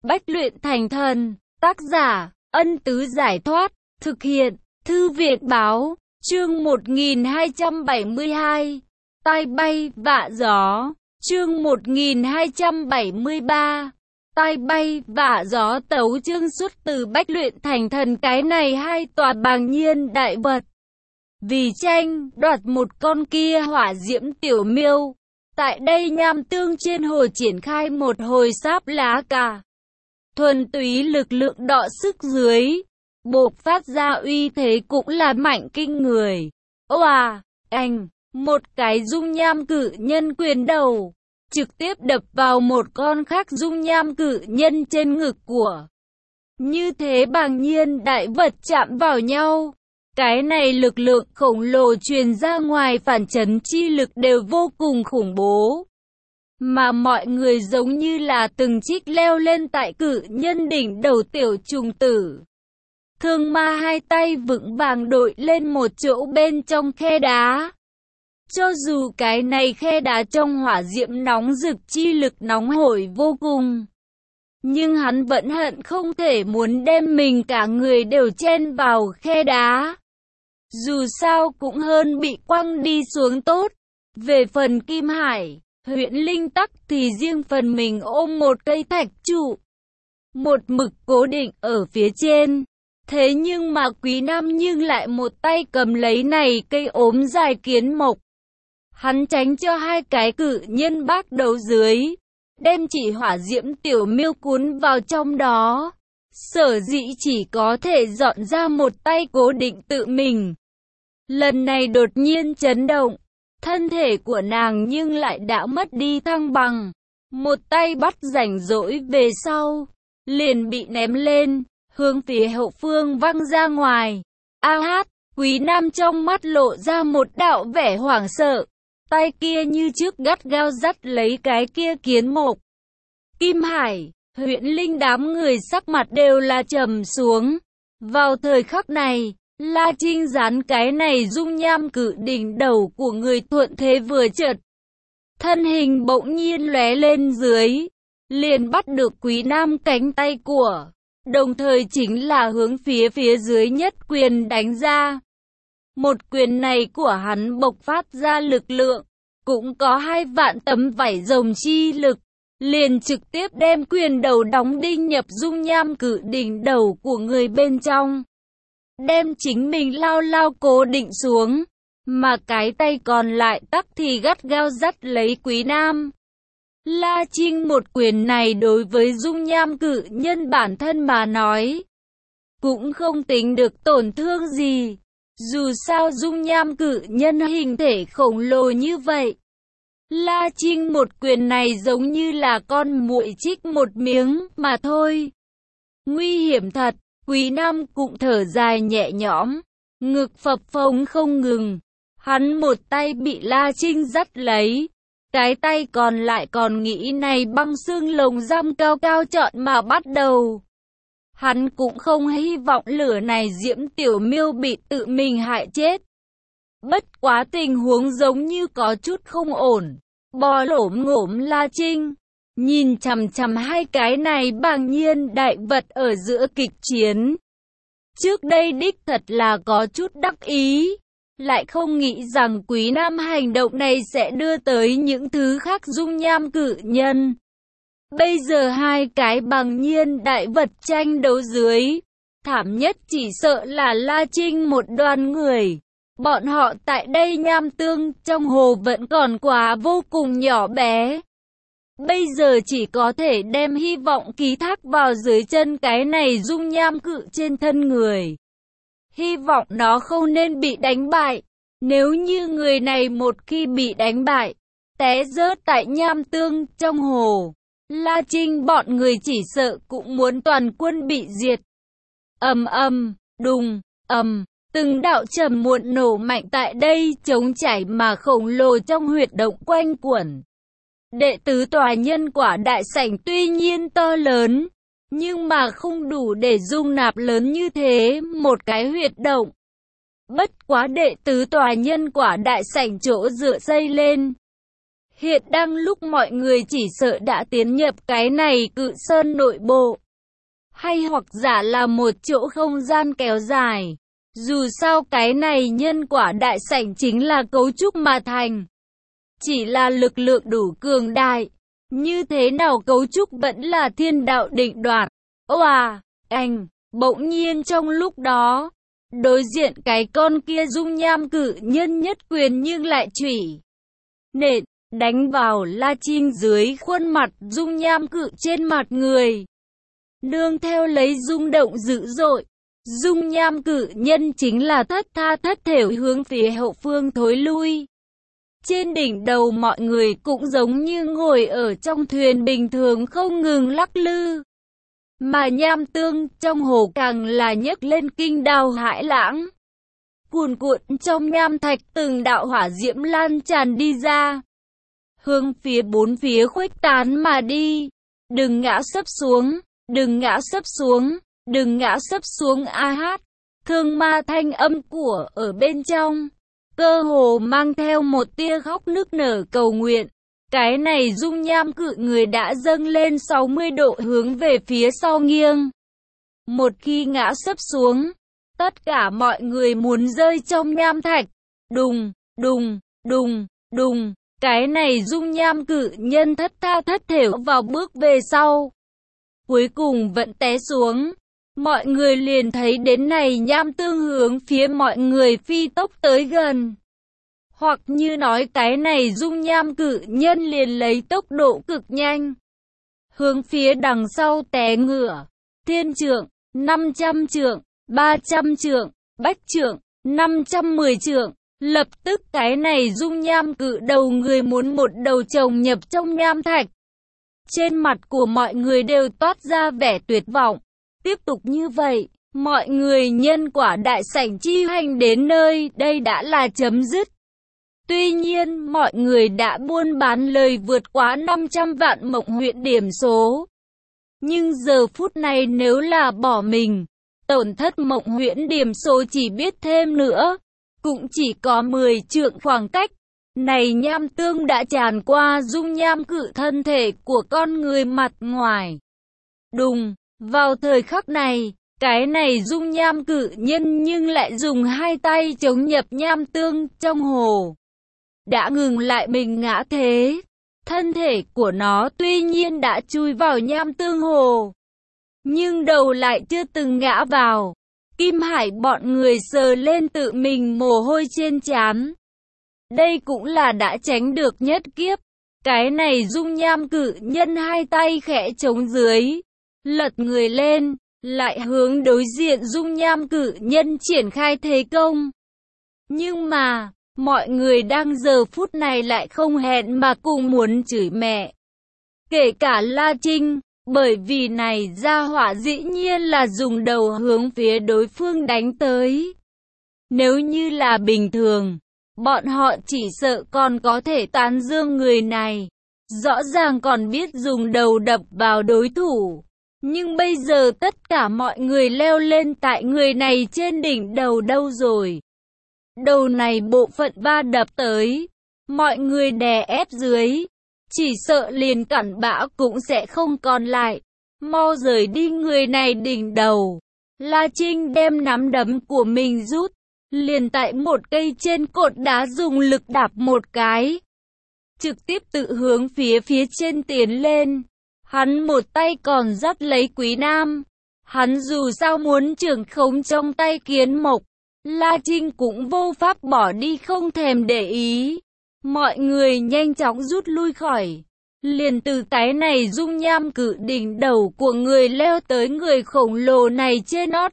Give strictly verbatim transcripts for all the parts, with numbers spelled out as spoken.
Bách luyện thành thần. Tác giả, Ân Tứ Giải Thoát. Thực hiện, Thư viện Báo. Chương một nghìn hai trăm bảy mươi hai. Tai bay vạ gió. Chương một nghìn hai trăm bảy mươi ba. Tai bay vạ gió. Tấu chương xuất từ Bách luyện thành thần. Cái này hai tòa bàng nhiên đại vật. Vì tranh đoạt một con kia hỏa diễm tiểu miêu. Tại đây Nham Tương trên hồ triển khai một hồi sáp lá cà. Thuần túy lực lượng đọ sức dưới. Bộc phát ra uy thế cũng là mạnh kinh người. Oà, anh, một cái dung nham cự nhân quyền đầu. Trực tiếp đập vào một con khác dung nham cự nhân trên ngực của. Như thế bàng nhiên đại vật chạm vào nhau. Cái này lực lượng khổng lồ truyền ra ngoài, phản chấn chi lực đều vô cùng khủng bố. Mà mọi người giống như là từng chiếc leo lên tại cự nhân đỉnh đầu tiểu trùng tử. Thương ma hai tay vững vàng đội lên một chỗ bên trong khe đá. Cho dù cái này khe đá trong hỏa diễm nóng rực chi lực nóng hổi vô cùng. Nhưng hắn vẫn hận không thể muốn đem mình cả người đều chen vào khe đá. Dù sao cũng hơn bị quăng đi xuống tốt. Về phần Kim Hải, Huyễn Linh Tắc thì riêng phần mình ôm một cây thạch trụ. Một mực cố định ở phía trên. Thế nhưng mà Quý Nam nhưng lại một tay cầm lấy này cây ốm dài kiến mộc. Hắn tránh cho hai cái cự nhân bác đấu dưới. Đem chỉ hỏa diễm tiểu miêu cuốn vào trong đó. Sở dĩ chỉ có thể dọn ra một tay cố định tự mình. Lần này đột nhiên chấn động. Thân thể của nàng nhưng lại đã mất đi thăng bằng. Một tay bắt rảnh rỗi về sau. Liền bị ném lên. Hướng phía hậu phương văng ra ngoài. A hát, Quý Nam trong mắt lộ ra một đạo vẻ hoảng sợ. Tay kia như trước gắt gao dắt lấy cái kia kiến mộc. Kim Hải, Huyễn Linh đám người sắc mặt đều là trầm xuống. Vào thời khắc này, La Trinh dán cái này dung nham cự đỉnh đầu của người thuận thế vừa chợt. Thân hình bỗng nhiên lóe lên dưới. Liền bắt được Quý Nam cánh tay của. Đồng thời chính là hướng phía phía dưới nhất quyền đánh ra. Một quyền này của hắn bộc phát ra lực lượng. Cũng có hai vạn tấm vảy rồng chi lực. Liền trực tiếp đem quyền đầu đóng đinh nhập dung nham cự đỉnh đầu của người bên trong. Đem chính mình lao lao cố định xuống. Mà cái tay còn lại tắc thì gắt gao dắt lấy Quý Nam. La Trinh một quyền này đối với dung nham cự nhân bản thân mà nói. Cũng không tính được tổn thương gì. Dù sao dung nham cự nhân hình thể khổng lồ như vậy. La Trinh một quyền này giống như là con muỗi chích một miếng mà thôi. Nguy hiểm thật, Quý Nam cũng thở dài nhẹ nhõm. Ngực phập phồng không ngừng. Hắn một tay bị La Trinh dắt lấy. Cái tay còn lại còn nghĩ này băng xương lồng giam cao cao chọn mà bắt đầu. Hắn cũng không hy vọng lửa này diễm tiểu miêu bị tự mình hại chết. Bất quá tình huống giống như có chút không ổn. Bò lổm ngổm La Trinh. Nhìn chằm chằm hai cái này bàng nhiên đại vật ở giữa kịch chiến. Trước đây đích thật là có chút đắc ý. Lại không nghĩ rằng Quý Nam hành động này sẽ đưa tới những thứ khác dung nham cự nhân. Bây giờ hai cái bàng nhiên đại vật tranh đấu dưới. Thảm nhất chỉ sợ là La Trinh một đoàn người. Bọn họ tại đây Nham Tương trong hồ vẫn còn quá vô cùng nhỏ bé. Bây giờ chỉ có thể đem hy vọng ký thác vào dưới chân cái này dung nham cự trên thân người. Hy vọng nó không nên bị đánh bại. Nếu như người này một khi bị đánh bại, té rớt tại Nham Tương trong hồ, La Trinh bọn người chỉ sợ cũng muốn toàn quân bị diệt. Ầm ầm, đùng, ầm, từng đạo trầm muộn nổ mạnh tại đây trống chảy mà khổng lồ trong huyệt động quanh quẩn. Đệ tứ tòa nhân quả đại sảnh tuy nhiên to lớn, nhưng mà không đủ để dung nạp lớn như thế một cái huyệt động. Bất quá đệ tứ tòa nhân quả đại sảnh chỗ dựa xây lên. Hiện đang lúc mọi người chỉ sợ đã tiến nhập cái này cự sơn nội bộ, hay hoặc giả là một chỗ không gian kéo dài. Dù sao cái này nhân quả đại sảnh chính là cấu trúc mà thành. Chỉ là lực lượng đủ cường đại. Như thế nào cấu trúc vẫn là thiên đạo định đoạt. Oà, anh, bỗng nhiên trong lúc đó, đối diện cái con kia dung nham cự nhân nhất quyền nhưng lại chủy nện, đánh vào La Trinh dưới khuôn mặt dung nham cự trên mặt người. Nương theo lấy rung động dữ dội, dung nham cự nhân chính là thất tha thất thểu hướng phía hậu phương thối lui. Trên đỉnh đầu mọi người cũng giống như ngồi ở trong thuyền bình thường không ngừng lắc lư. Mà nham tương trong hồ càng là nhấc lên kinh đào hải lãng. Cuồn cuộn trong nham thạch từng đạo hỏa diễm lan tràn đi ra. Hướng phía bốn phía khuếch tán mà đi. Đừng ngã sấp xuống, đừng ngã sấp xuống, đừng ngã sấp xuống a hát. Thương ma thanh âm của ở bên trong, cơ hồ mang theo một tia khóc nức nở cầu nguyện. Cái này dung nham cự người đã dâng lên sáu mươi độ hướng về phía sau nghiêng. Một khi ngã sấp xuống, tất cả mọi người muốn rơi trong nham thạch. Đùng, đùng, đùng, đùng. Cái này dung nham cự nhân thất tha thất thểu vào bước về sau. Cuối cùng vẫn té xuống. Mọi người liền thấy đến này nham tương hướng phía mọi người phi tốc tới gần. Hoặc như nói cái này dung nham cự nhân liền lấy tốc độ cực nhanh. Hướng phía đằng sau té ngửa. Thiên trượng, năm trăm trượng, ba trăm trượng, bách trượng, năm trăm mười trượng. Lập tức cái này dung nham cự đầu người muốn một đầu chồng nhập trong nham thạch. Trên mặt của mọi người đều toát ra vẻ tuyệt vọng. Tiếp tục như vậy, mọi người nhân quả đại sảnh chi hành đến nơi đây đã là chấm dứt. Tuy nhiên, mọi người đã buôn bán lời vượt quá năm trăm vạn mộng huyện điểm số. Nhưng giờ phút này nếu là bỏ mình, tổn thất mộng huyện điểm số chỉ biết thêm nữa, cũng chỉ có mười trượng khoảng cách. Này nham tương đã tràn qua dung nham cự thân thể của con người mặt ngoài. Đùng, vào thời khắc này, cái này dung nham cự nhân nhưng lại dùng hai tay chống nhập nham tương trong hồ. Đã ngừng lại mình ngã thế. Thân thể của nó tuy nhiên đã chui vào nham tương hồ, nhưng đầu lại chưa từng ngã vào. Kim Hải bọn người sờ lên tự mình mồ hôi trên trán. Đây cũng là đã tránh được nhất kiếp. Cái này dung nham cự nhân hai tay khẽ chống dưới, lật người lên, lại hướng đối diện dung nham cự nhân triển khai thế công. Nhưng mà, mọi người đang giờ phút này lại không hẹn mà cùng muốn chửi mẹ. Kể cả La Trinh, bởi vì này gia hỏa dĩ nhiên là dùng đầu hướng phía đối phương đánh tới. Nếu như là bình thường, bọn họ chỉ sợ còn có thể tán dương người này. Rõ ràng còn biết dùng đầu đập vào đối thủ. Nhưng bây giờ tất cả mọi người leo lên tại người này trên đỉnh đầu đâu rồi. Đầu này bộ phận va đập tới, mọi người đè ép dưới, chỉ sợ liền cặn bã cũng sẽ không còn lại. Mau rời đi người này đỉnh đầu. La Trinh đem nắm đấm của mình rút, liền tại một cây trên cột đá dùng lực đạp một cái, trực tiếp tự hướng phía phía trên tiến lên. Hắn một tay còn dắt lấy Quý Nam. Hắn dù sao muốn trưởng khống trong tay Kiến Mộc. La Trinh cũng vô pháp bỏ đi không thèm để ý. Mọi người nhanh chóng rút lui khỏi. Liền từ cái này dung nham cự đỉnh đầu của người leo tới người khổng lồ này trên nót.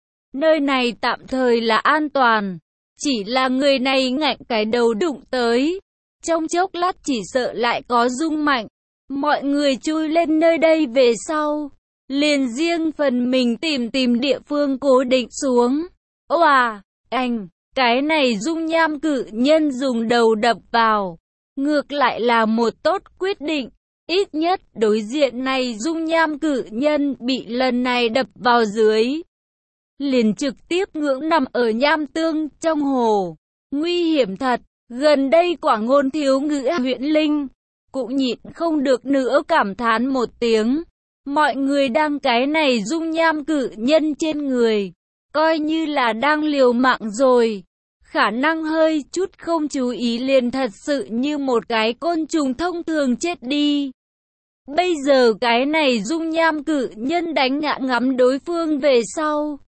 Nơi này tạm thời là an toàn. Chỉ là người này ngạnh cái đầu đụng tới. Trong chốc lát chỉ sợ lại có rung mạnh. Mọi người chui lên nơi đây về sau, liền riêng phần mình tìm tìm địa phương cố định xuống. Oà, anh, cái này dung nham cự nhân dùng đầu đập vào, ngược lại là một tốt quyết định. Ít nhất đối diện này dung nham cự nhân bị lần này đập vào dưới, liền trực tiếp ngưỡng nằm ở nham tương trong hồ. Nguy hiểm thật. Gần đây quả ngôn thiếu ngữ Huyễn Linh cũng nhịn không được nữa cảm thán một tiếng. Mọi người đang cái này dung nham cự nhân trên người, coi như là đang liều mạng rồi. Khả năng hơi chút không chú ý liền thật sự như một cái côn trùng thông thường chết đi. Bây giờ cái này dung nham cự nhân đánh ngã ngắm đối phương về sau.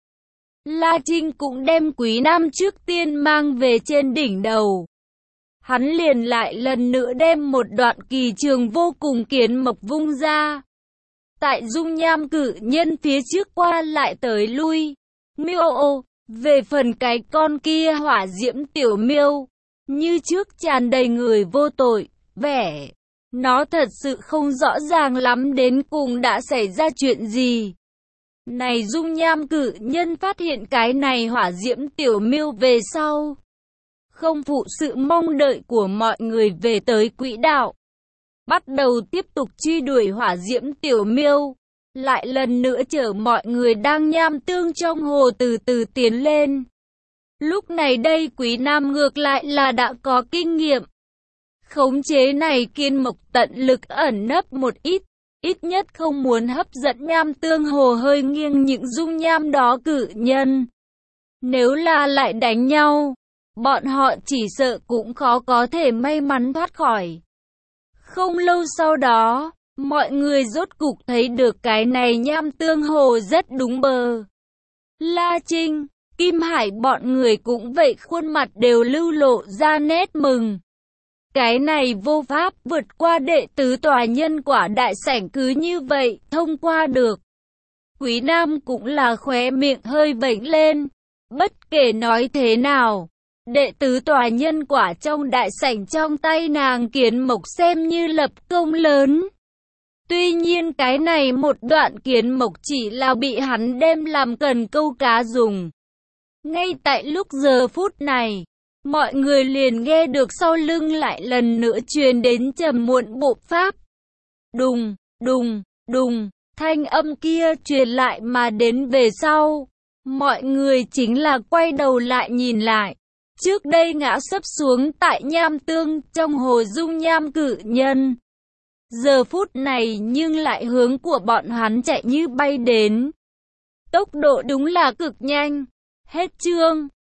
La Trinh cũng đem Quý Nam trước tiên mang về trên đỉnh đầu. Hắn liền lại lần nữa đem một đoạn kỳ trường vô cùng kiến mộc vung ra. Tại dung nham cự nhân phía trước qua lại tới lui. Miêu, về phần cái con kia hỏa diễm tiểu miêu, như trước tràn đầy người vô tội, vẻ. Nó thật sự không rõ ràng lắm đến cùng đã xảy ra chuyện gì. Này dung nham cự nhân phát hiện cái này hỏa diễm tiểu miêu về sau. Không phụ sự mong đợi của mọi người về tới quỹ đạo. Bắt đầu tiếp tục truy đuổi hỏa diễm tiểu miêu. Lại lần nữa chở mọi người đang nham tương trong hồ từ từ tiến lên. Lúc này đây Quý Nam ngược lại là đã có kinh nghiệm. Khống chế này kiên mộc tận lực ẩn nấp một ít. Ít nhất không muốn hấp dẫn nham tương hồ hơi nghiêng những dung nham đó cự nhân. Nếu là lại đánh nhau, bọn họ chỉ sợ cũng khó có thể may mắn thoát khỏi. Không lâu sau đó, mọi người rốt cục thấy được cái này nham tương hồ rất đúng bờ. La Trinh, Kim Hải bọn người cũng vậy, khuôn mặt đều lưu lộ ra nét mừng. Cái này vô pháp vượt qua đệ tứ tòa nhân quả đại sảnh cứ như vậy thông qua được. Quý Nam cũng là khóe miệng hơi vểnh lên. Bất kể nói thế nào, đệ tứ tòa nhân quả trong đại sảnh trong tay nàng kiến mộc xem như lập công lớn. Tuy nhiên cái này một đoạn kiến mộc chỉ là bị hắn đem làm cần câu cá dùng. Ngay tại lúc giờ phút này, mọi người liền nghe được sau lưng lại lần nữa truyền đến trầm muộn bộ pháp. Đùng, đùng, đùng, thanh âm kia truyền lại mà đến về sau. Mọi người chính là quay đầu lại nhìn lại. Trước đây ngã sấp xuống tại nham tương trong hồ dung nham cự nhân. Giờ phút này nhưng lại hướng của bọn hắn chạy như bay đến. Tốc độ đúng là cực nhanh. Hết chương.